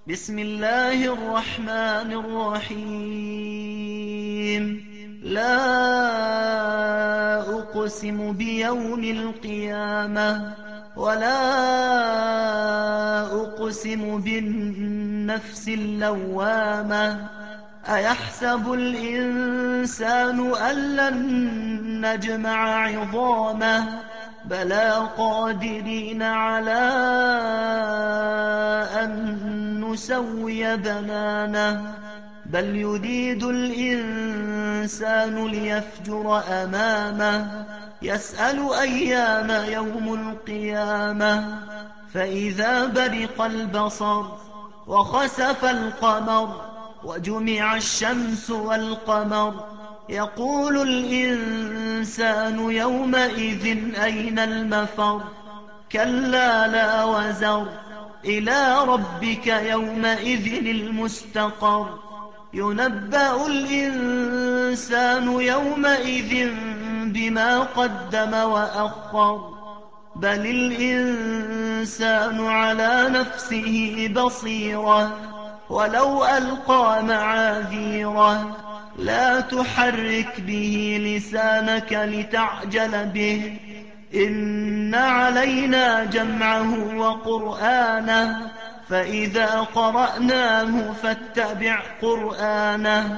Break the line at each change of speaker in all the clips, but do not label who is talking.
بسم الله الرحمن الرحيم. لا أقسم بيوم القيامة ولا أقسم بالنفس اللوامة. أيحسب الإنسان أن لن نجمع عظامه بلى قادرين على أن نسوي بنانه بل يريد الإنسان ليفجر أمامه يسأل أيان يوم القيامة فإذا برق البصر وخسف القمر وجمع الشمس والقمر يقول الإنسان يومئذ أين المفر كلا لا وزر إلى ربك يومئذ المستقر ينبأ الإنسان يومئذ بما قدم وأخر بل الإنسان على نفسه بصيرة ولو ألقى معاذيره لا تحرك به لسانك لتعجل به إن علينا جمعه وقرآنه فإذا قرأناه فاتبع قرآنه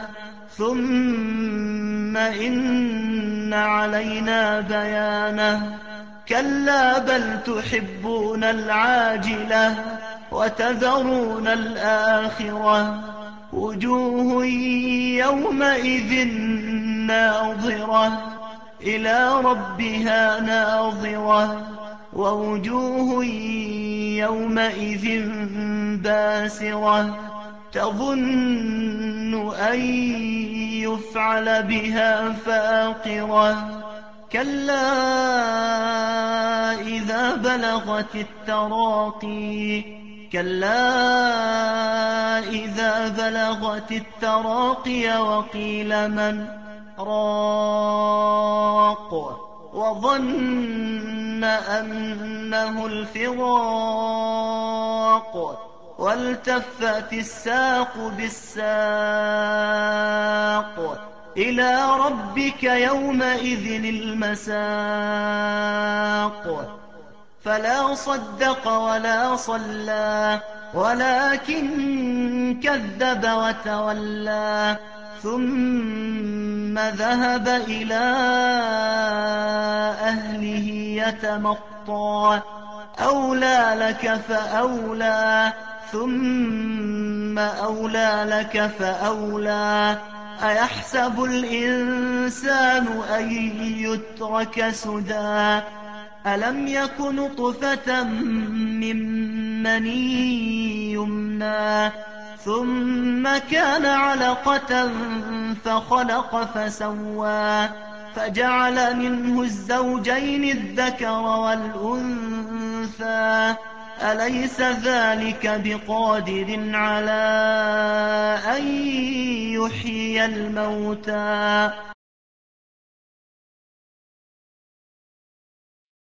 ثم إن علينا بيانه كلا بل تحبون العاجلة وتذرون الآخرة وجوه يومئذ ناظرة إلى ربها ناظرة ووجوه يومئذ باسرة تظن أن يفعل بها فاقرة كلا إذا بلغت التراقي وقيل من راق وظن أنه الفراق والتفت الساق بالساق إلى ربك يومئذ المساق فلا صدق ولا صلى ولكن كذب وتولى ثم ذهب إلى أهله يتمطى أولى لك فأولى ثم أولى لك فأولى أيحسب الإنسان أن يترك سدى ألم يك نطفة من مني يمنى ثم كان علقة فخلق فسوى فجعل منه الزوجين الذكر والأنثى أليس ذلك بقادر على أن يحيي الموتى